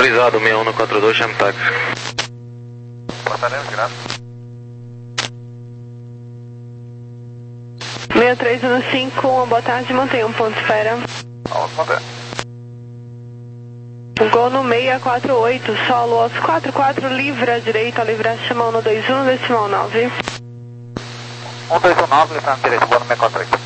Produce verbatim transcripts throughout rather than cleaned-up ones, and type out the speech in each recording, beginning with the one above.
Autorizado, seis um quatro dois, chame táxi. Batalhão, graças. seis três um cinco, uma boa tarde, mantenha um ponto de espera. Vamos manter. Gol no seis quatro oito, solo aos quatro quatro, livre à direita, livre chama um dois um, decimal nove. um dois um nove, livre à direita, gol no seis quatro oito.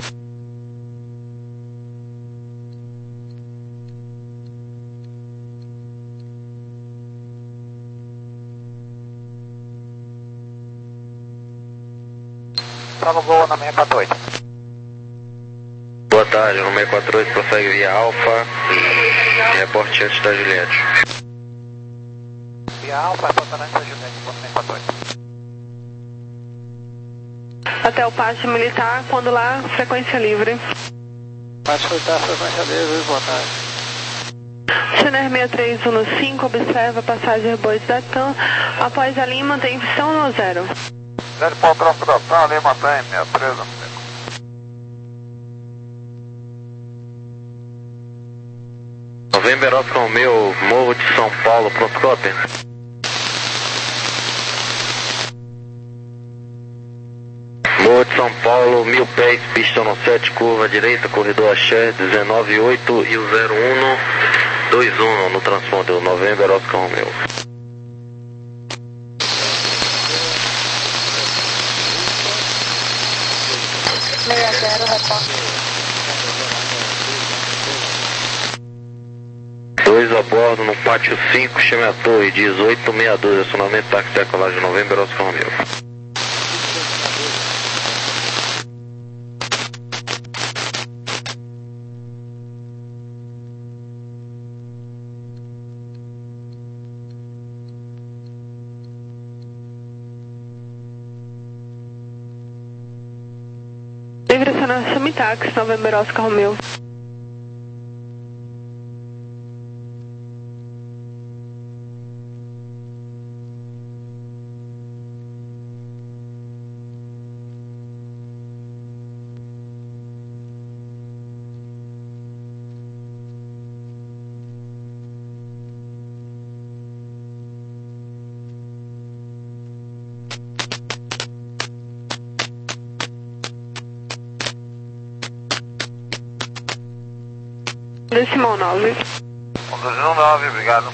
Solo gol na seis quatro oito. Boa tarde, no seis quatro oito, prossegue via Alfa e reporte antes da Juliette. Via Alfa, reportando antes da Juliette, gol no seis quatro oito. Até o Pacho Militar, quando lá, frequência livre. Pacho Militar, frequência livre, boa tarde. Channel seis três um cinco, observa passagem Bois da TAM. Após a Lima, tem pistão no zero. Zero para o tráfego da TAM, Lima tem, seis três um cinco. November Oscar Romeo, Morro de São Paulo, pronto, copy. Morro de São Paulo, mil pés, pista no sete, curva direita, corredor Axé, dezenove oito e o zero um dois um no transponder, November Oscar Romeo. seis zero, repórter. dois a bordo no pátio cinco, chame a torre, dezoito sessenta e dois, acionamento táxi decolagem November Oscar Romeo. Livre acionar chame táxi, November Oscar Romeo. Decimal nove. um dois um nove, obrigado.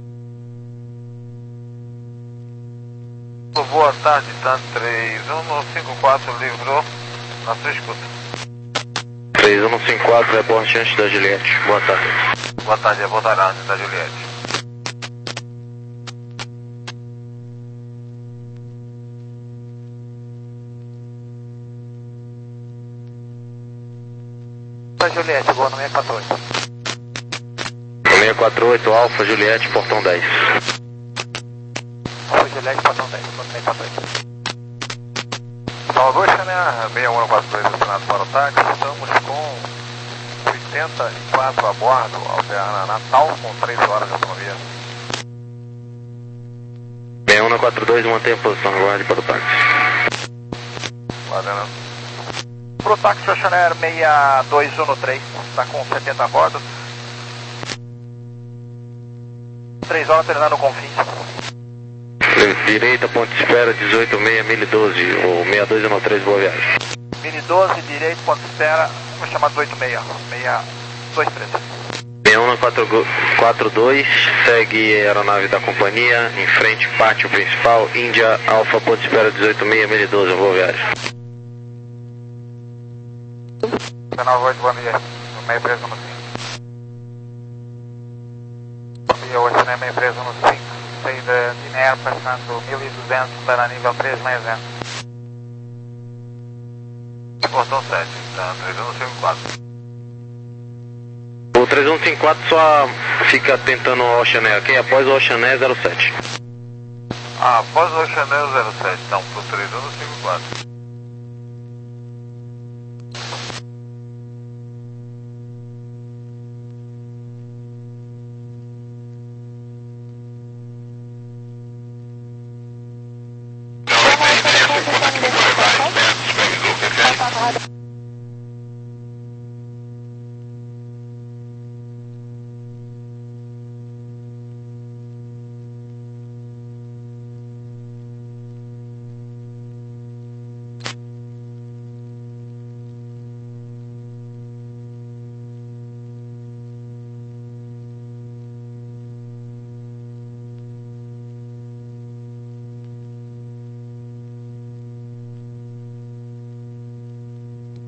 Boa tarde, tanto três um cinco quatro, livrou na sua escuta. três um cinco quatro, reporte antes da Juliette. Boa tarde. Boa tarde, é voltar antes da Juliette. Da Juliette, boa no seis quatro oito. seis quatro oito, Alfa, Juliette, portão dez. Alfa, Juliette, portão dez, boa no seis quatro oito. Salvador, né? seis um quatro dois, assinado para o táxi. Estamos com oitenta e quatro a bordo, Aldeana Natal, com três horas de autonomia. seis um quatro dois, mantenha a posição, aguarde para o táxi. Guardando. Pro táxi Chanel seis dois um três, está com setenta a bordo. três horas terminando com fim. Direita, ponte de espera, dezoito seis, mil e doze, ou seis dois um três, boa viagem. mil e doze, direito, ponto de espera, vou chamar dezoito seis, seis dois três. seis um quatro dois, segue a aeronave da companhia, em frente, pátio principal, Índia, Alfa, ponte de espera, dezoito seis, mil e doze, boa viagem. dezenove oito, bom dia, seis três um cinco. Bom dia, hoje na seis três um cinco, saída de Iner, passando mil e duzentos para nível três seis zero. Portão sete, tá, três um cinco quatro. O três um cinco quatro só fica tentando o Oceané, ok? Após o Oceané zero sete. Ah, após o Chanel zero sete, então, pro três um cinco quatro.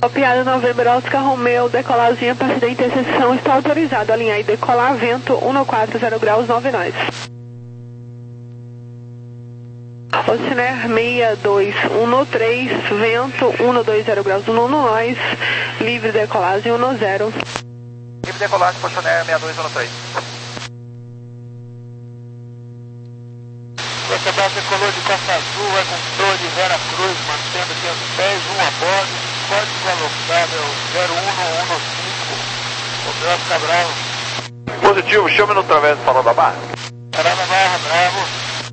Copiado November Oscar Romeo, decolagem a partir da interseção está autorizado. Alinhar e decolar, vento um quatro zero graus, nove nós. Oceaner seis dois um três, vento um dois zero graus, um nós, livre decolagem um zero. Livre decolagem, Oceaner seis dois um três. O Quebec decolou de Costa Azul, vai com torre de Vera Cruz, mantendo quinhentos pés, um a bordo, código alocável zero um um cinco, Roberto Cabral. Positivo, chame no travesso, falou da barra. Parada Barra, Bravo.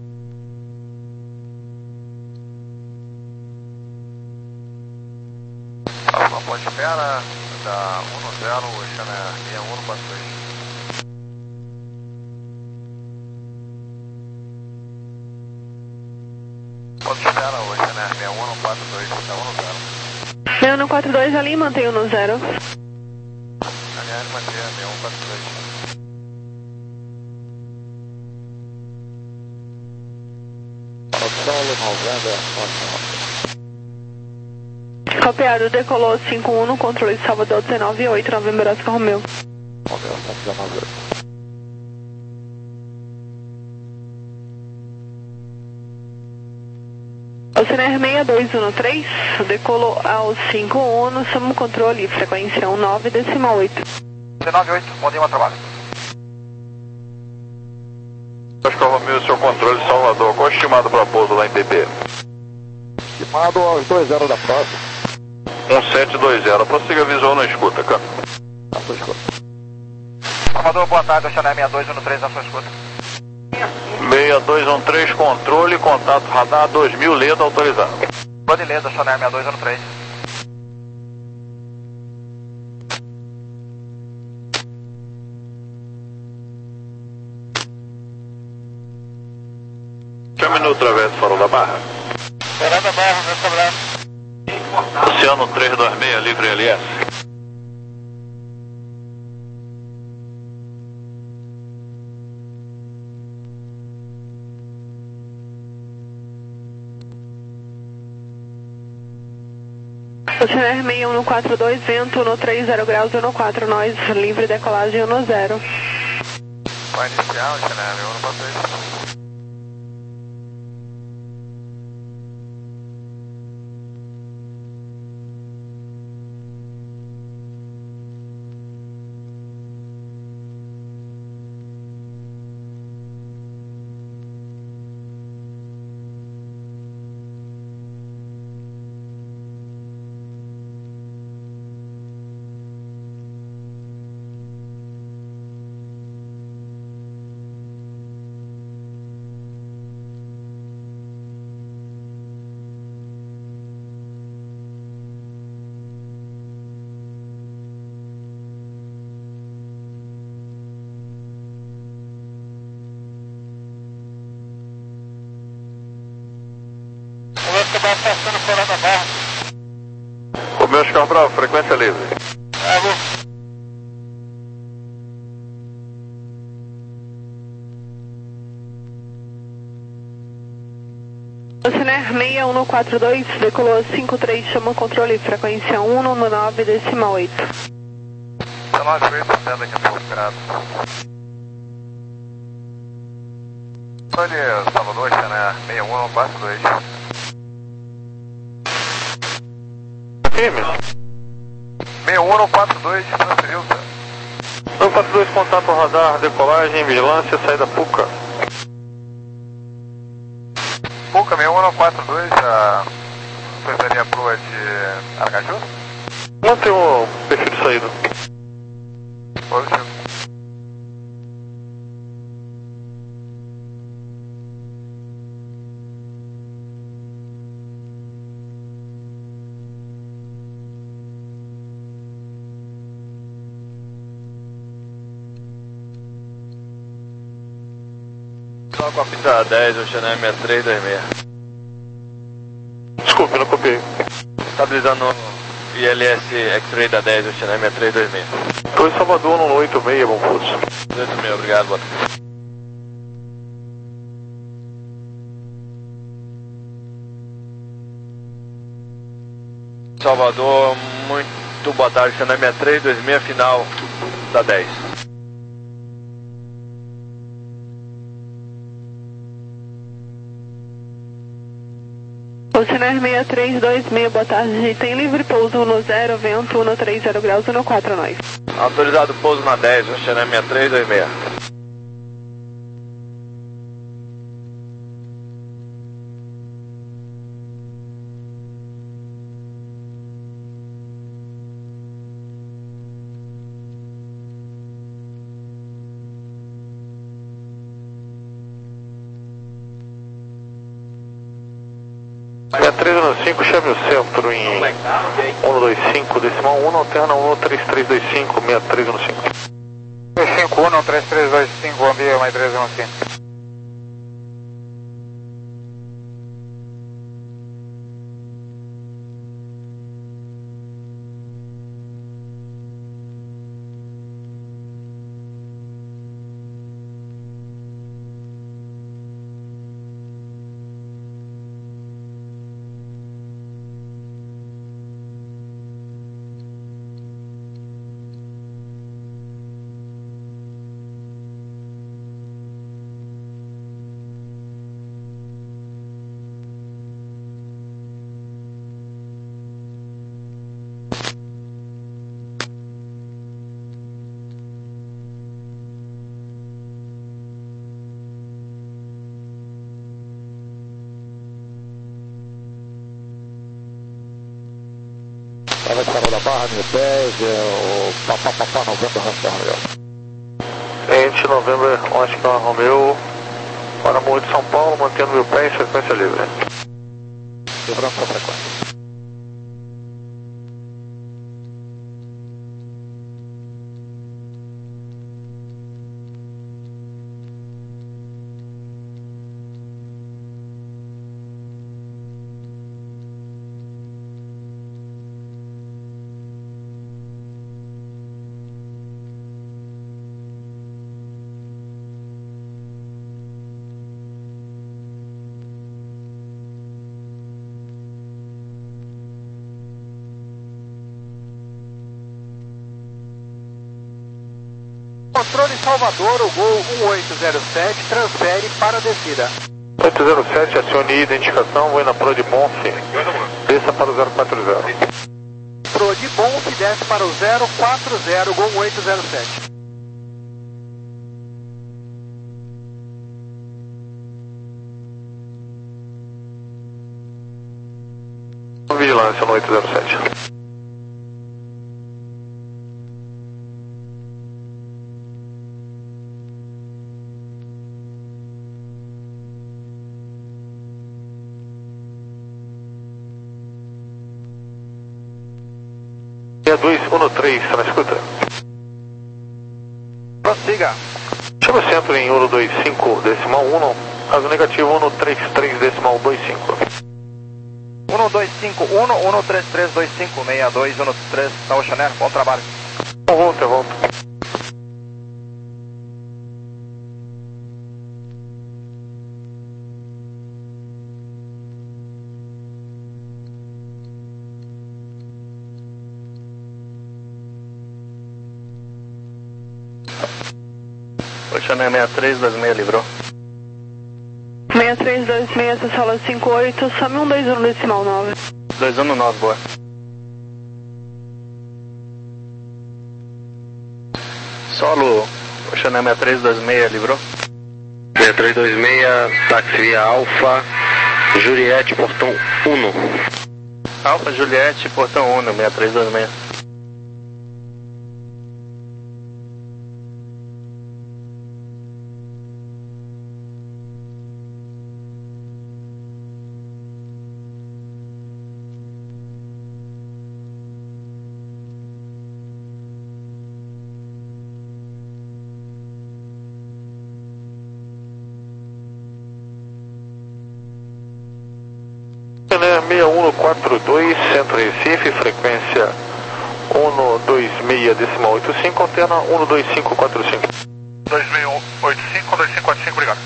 Próxima ponte espera, da um zero, Oceaner seis um quatro dois. Ponto de espera, Oceaner seis um quatro dois, está um zero. seis um quatro dois ali, mantenho no zero. Aliás, manter seis um quatro dois. Copiado, decolou cinco um no controle de Salvador dezenove oito, November Oscar Romeo. Oceaner seis dois um três, decolou ao cinco um, sob controle, frequência nove decimal oito. dezenove oito, bom dia, trabalho. Oscar Romeo, seu controle de Salvador, qual estimado para pouso lá em P P? Estimado aos dois zero da próxima. um sete dois zero, prossiga visual na escuta, cara. Na sua escuta. Salvador, boa tarde, Oceaner seis dois um três, na sua escuta. seis dois um três, controle, contato radar dois mil, Leda autorizado. Pode Leda, Oceaner seis dois um três. Chame no travesso, farol da barra. Parada Barra, meu Cabral. Oceano três dois seis, livre L S. Oceaner seis um quatro dois, vento um três zero graus, um quatro nós, livre decolagem um zero. Vai iniciar, Oceaner seis um quatro dois. Cabral passando fora da barra. Romeo Oscar Bravo, frequência livre. Bravo. Oceaner seis um quatro dois, decolou cinco três, chama controle, frequência um nove decimal oito. dezenove oito, andando aqui no esperado. Pode, Salvador, Oceaner seis um quatro dois. Firme. seis um quatro dois, transferiu, tá? um quatro dois, contato radar, decolagem, vigilância, saída Puca. Puca, seis um quatro dois, a precisaria proa de Aracaju? Mantém o perfil de saída. Positivo. Só com a pista dez, Oceaner seis três dois seis. Desculpe, não copiei. Estabilizando I L S X-Ray da dez, Oceaner seis três dois seis. Dois Salvador, no oito seis, bom curso. oito seis, obrigado, boa tarde. Salvador, muito boa tarde, Cena sessenta e três, dois seis, final da dez. Oceanar sessenta e três, dois seis, boa tarde, tem livre pouso um zero, vento um três zero graus, um quatro nós. Autorizado pouso na dez, Oceanar sessenta e três, dois seis. sessenta e três um cinco, chame o centro em um dois cinco, decimal um, alterna um três três dois cinco, sessenta e três um cinco. dois cinco um, três três dois cinco, bom dia, mais três um cinco. Ela parou da barra, mil pés, o papá, papá, novembro, Oscar Romeu. Ente, novembro, Oscar Romeu, para Morro de São Paulo, mantendo mil pés, frequência livre. Quebrando a frequência. Controle Salvador, o gol um oito zero sete, transfere para a descida. oito zero sete, acione identificação, vou na Pro de Bonf, desça para o zero quatro zero. Pro de Bonf, desce para o zero quatro zero, gol oito zero sete. Vigilância no oito zero sete. dois um três, na escuta. Prossiga. Chama o centro em um dois cinco, decimal um, caso negativo um três três, decimal dois cinco. um dois cinco um, um três três dois cinco, seis dois um três, tá, Oceanar, bom trabalho. Eu volto, eu volto. Oceanar sessenta e três, dois seis, livrou. sessenta e três, dois seis, essa sala cinco oito, some um dois um decimal nove. dois um nove, boa. Solo, Oceanar sessenta e três, dois seis, livrou. sessenta e três, dois seis, táxi via Alfa, Juliette, portão um. Alfa, Juliette, portão um, sessenta e três, dois seis. seis um quatro dois, Centro Recife, frequência um dois seis, decimal oito cinco, antena um dois cinco quatro cinco. dois seis oito cinco, dois cinco quatro cinco, obrigado.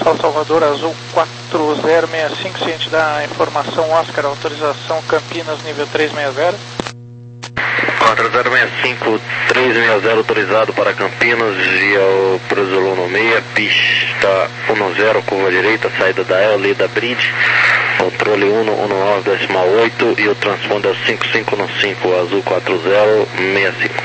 fala Salvador, Azul quatro zero seis cinco, ciente da informação Oscar, autorização Campinas, nível trezentos e sessenta. quatro zero seis cinco, trezentos e sessenta autorizado para Campinas, via o Presolano seis, pista dez, curva direita, saída da L da Bridge, controle um um nove decimal oito e o transponder é cinco cinco cinco, Azul quatro zero seis cinco.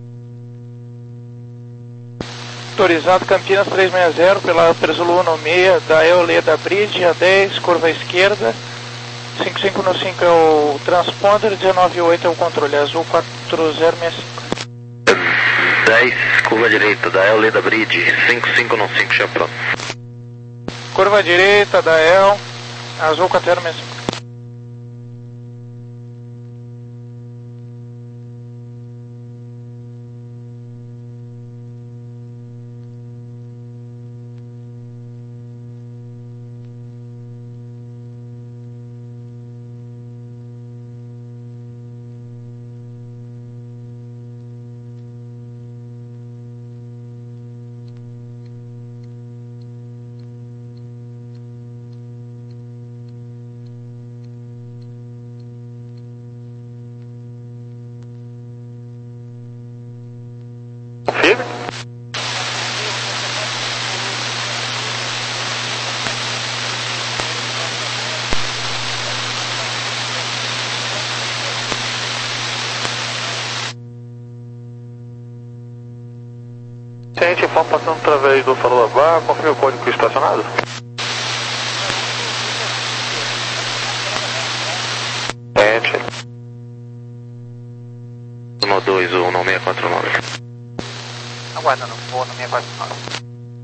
Autorizado Campinas trezentos e sessenta pela Presolano seis, da L da Bridge, a dez, curva esquerda, cinco cinco cinco é o transponder, dezenove oito é o controle, Azul quatro zero seis cinco. dez, curva direita, da L da Bridge, cinco cinco cinco, já pronto. Curva direita da L, Azul quatro zero seis cinco. Confirme. Ciente, informa passando através do salão da barra, confirme o código estacionado. Ciente. um dois um seis quatro nove. Aguardando o voo no seis quatro nove.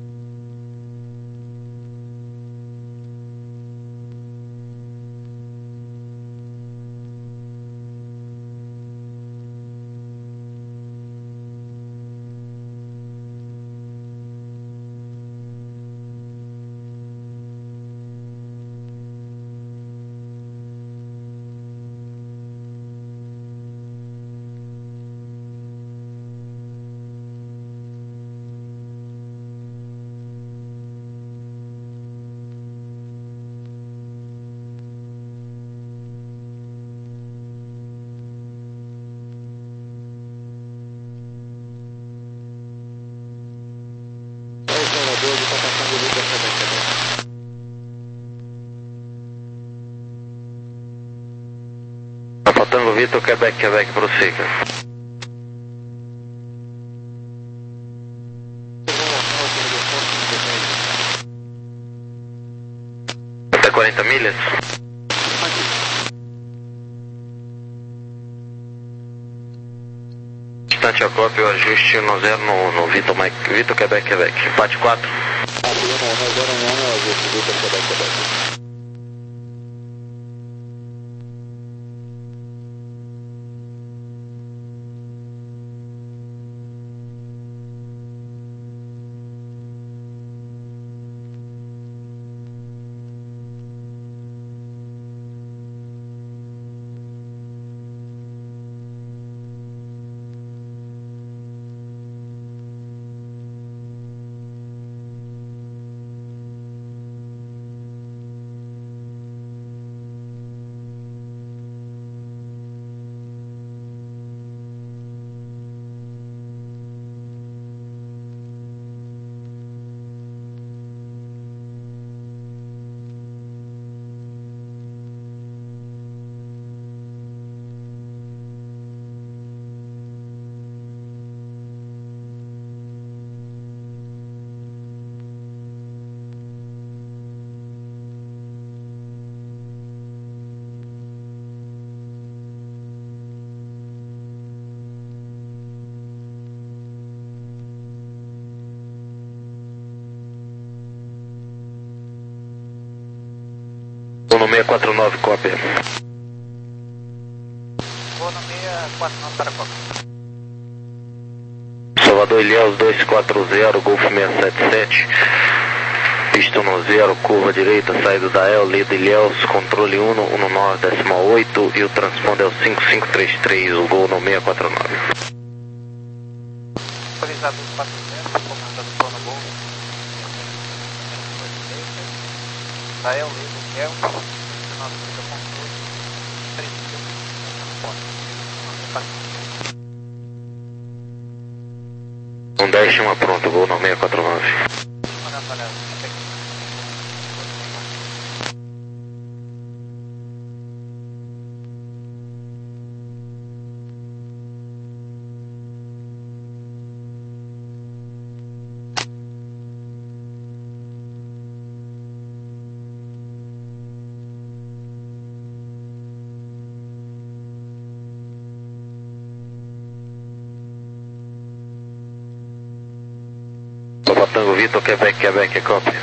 Tango Vitor, Quebec, Quebec, prossiga. Até quarenta milhas? Distante a cópia, o ajuste no zero no, no Vitor, Mike, Vitor, Quebec, Quebec. Parte quatro. No seis quatro nove, cópia. Vou no seis quatro nove para cópia. Salvador Ilhéus dois quatro zero, Golfo seis sete sete. Pista no zero, curva direita, saída da L, de Ilhéus, controle um um nove decimal oito e o transponder é o cinco cinco três três, o Gol no seis quatro nove. Autorizado quatro zero, comandando plano Gol. da El do Kelvin, dezenove oito ao controle, três um dez chama pronto, vou no seis quatro nove. Tango Vitor, Quebec, Quebec, é cópia.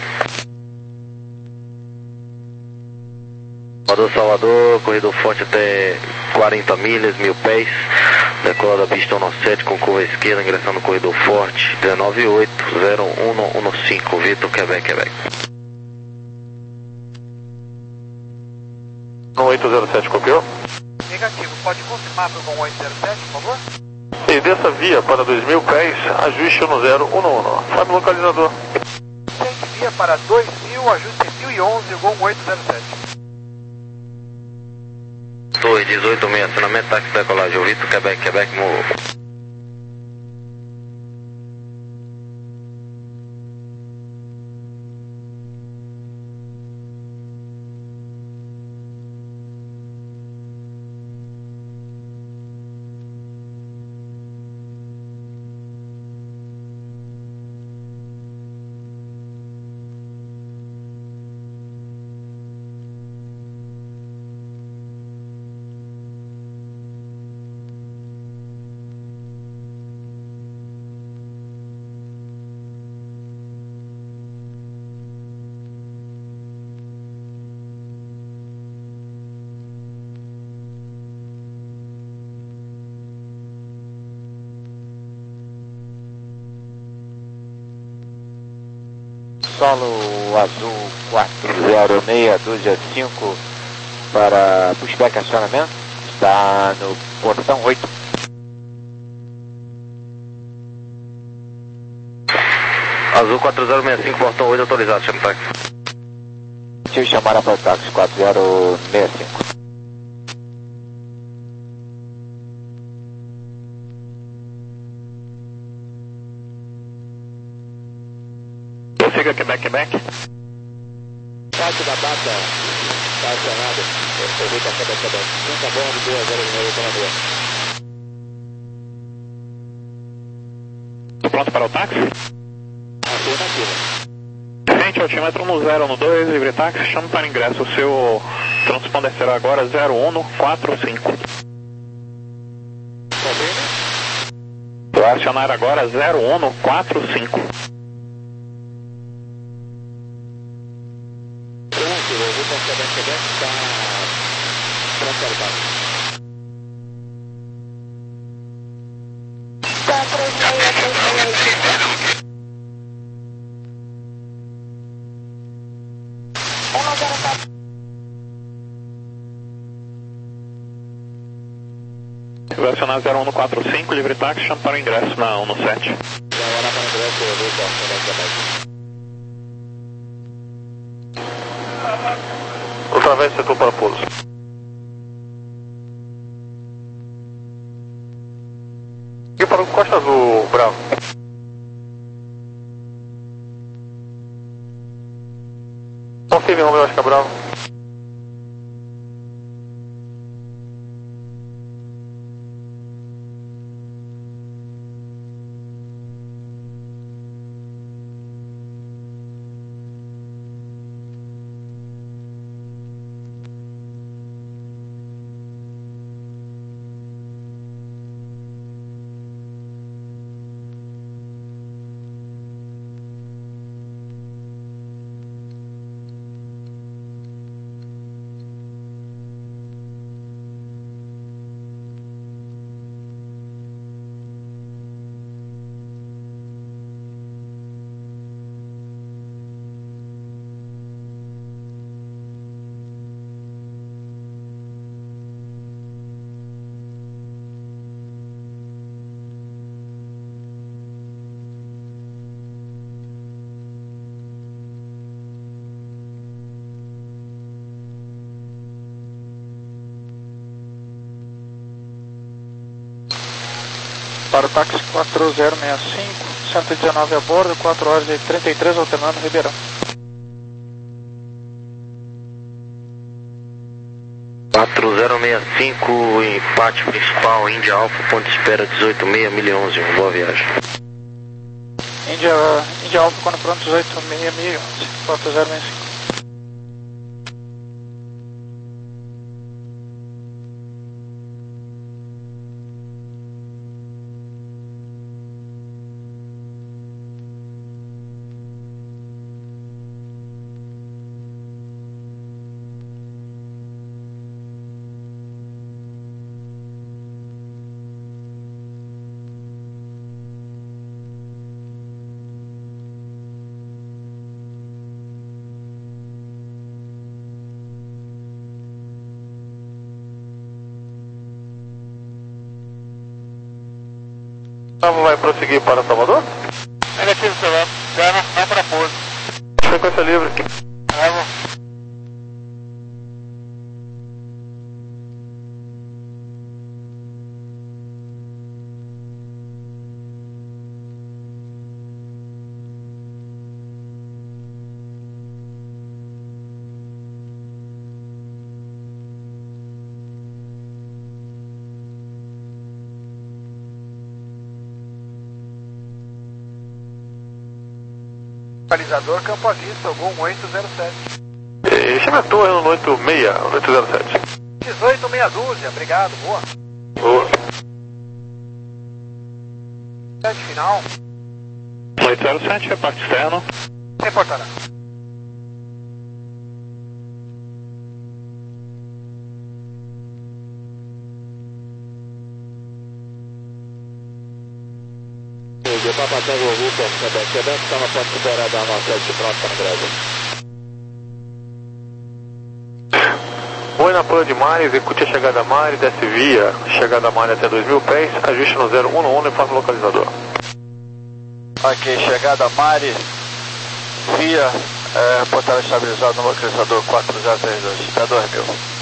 Salvador, Salvador, corredor forte até quarenta milhas, mil pés. Decola da pista um sete com curva esquerda, ingressando no corredor forte. dezenove oito zero um um cinco, Vitor, Quebec, Quebec. um oito zero sete, copiou? Negativo, pode confirmar para o um oito zero sete, por favor? E dessa via para dois mil pés, ajuste no zero um um. Sabe o localizador? Gente, via para dois mil, ajuste mil e onze, Gol um oito zero sete. Torre dezoito seis, acionamento, táxi, decolagem, Vitor, Quebec, Quebec, Morro. Solo azul quatro zero seis, dúzia cinco para pushback acionamento, está no portão oito. Azul quatro zero seis cinco, portão oito, autorizado, chama táxi. Deixa eu chamar a táxi quatro zero seis cinco. Siga Quebec, Quebec. Parte da data está acionada, Rita Quebec, Quebec. Cinco a bordo, dois zero seis, operador. Pronto para o táxi? Afirmativa. Frente altímetro no zero no dois, livre táxi, chama para ingresso. O seu transponder será agora zero um quatro cinco. Vou acionar agora zero um quatro cinco. Quebec, Quebec, está transportado. Tá, três seis, três seis. um zero quatro. Vou acionar zero um quatro cinco, livre táxi, chama para o ingresso na um sete. Agora para o ingresso, Rita Quebec, Quebec. Através do setor para pouso. E para o Costa Azul, Bravo. Confirme, Romeu, acho que é Bravo. Para o táxi quatro zero seis cinco, cento e dezenove a bordo, quatro horas e trinta e três, alternando Ribeirão. quatro zero seis cinco, empate principal, Índia Alfa, ponto de espera dezoito seis, mil e onze, boa viagem. Índia, Índia Alfa, quando pronto, dezoito seis, mil e onze, quatro zero seis cinco. Vai prosseguir para Salvador? Negativo, Salvador. Já não, não para pouso. Frequência livre. Bravo. Localizador Campo à Vista, Gol oito zero sete. E chama a torre no oito seis, oito zero sete. dezoito meia dúzia, obrigado, boa. Boa. Sete final, oito zero sete, é parte externo. reportará. O Papa Tango Lucas, Quebec, Quebec, estava pode superar da nossa de pronto para Brasa. Oi na Pula de Mare, execute a chegada a Mare, desce via, chegada a Mare até dois mil pés, ajuste no zero um um e faça o localizador. Ok, chegada a Mare, via, é, portal estabilizado no localizador quatro zero três dois, até dois mil.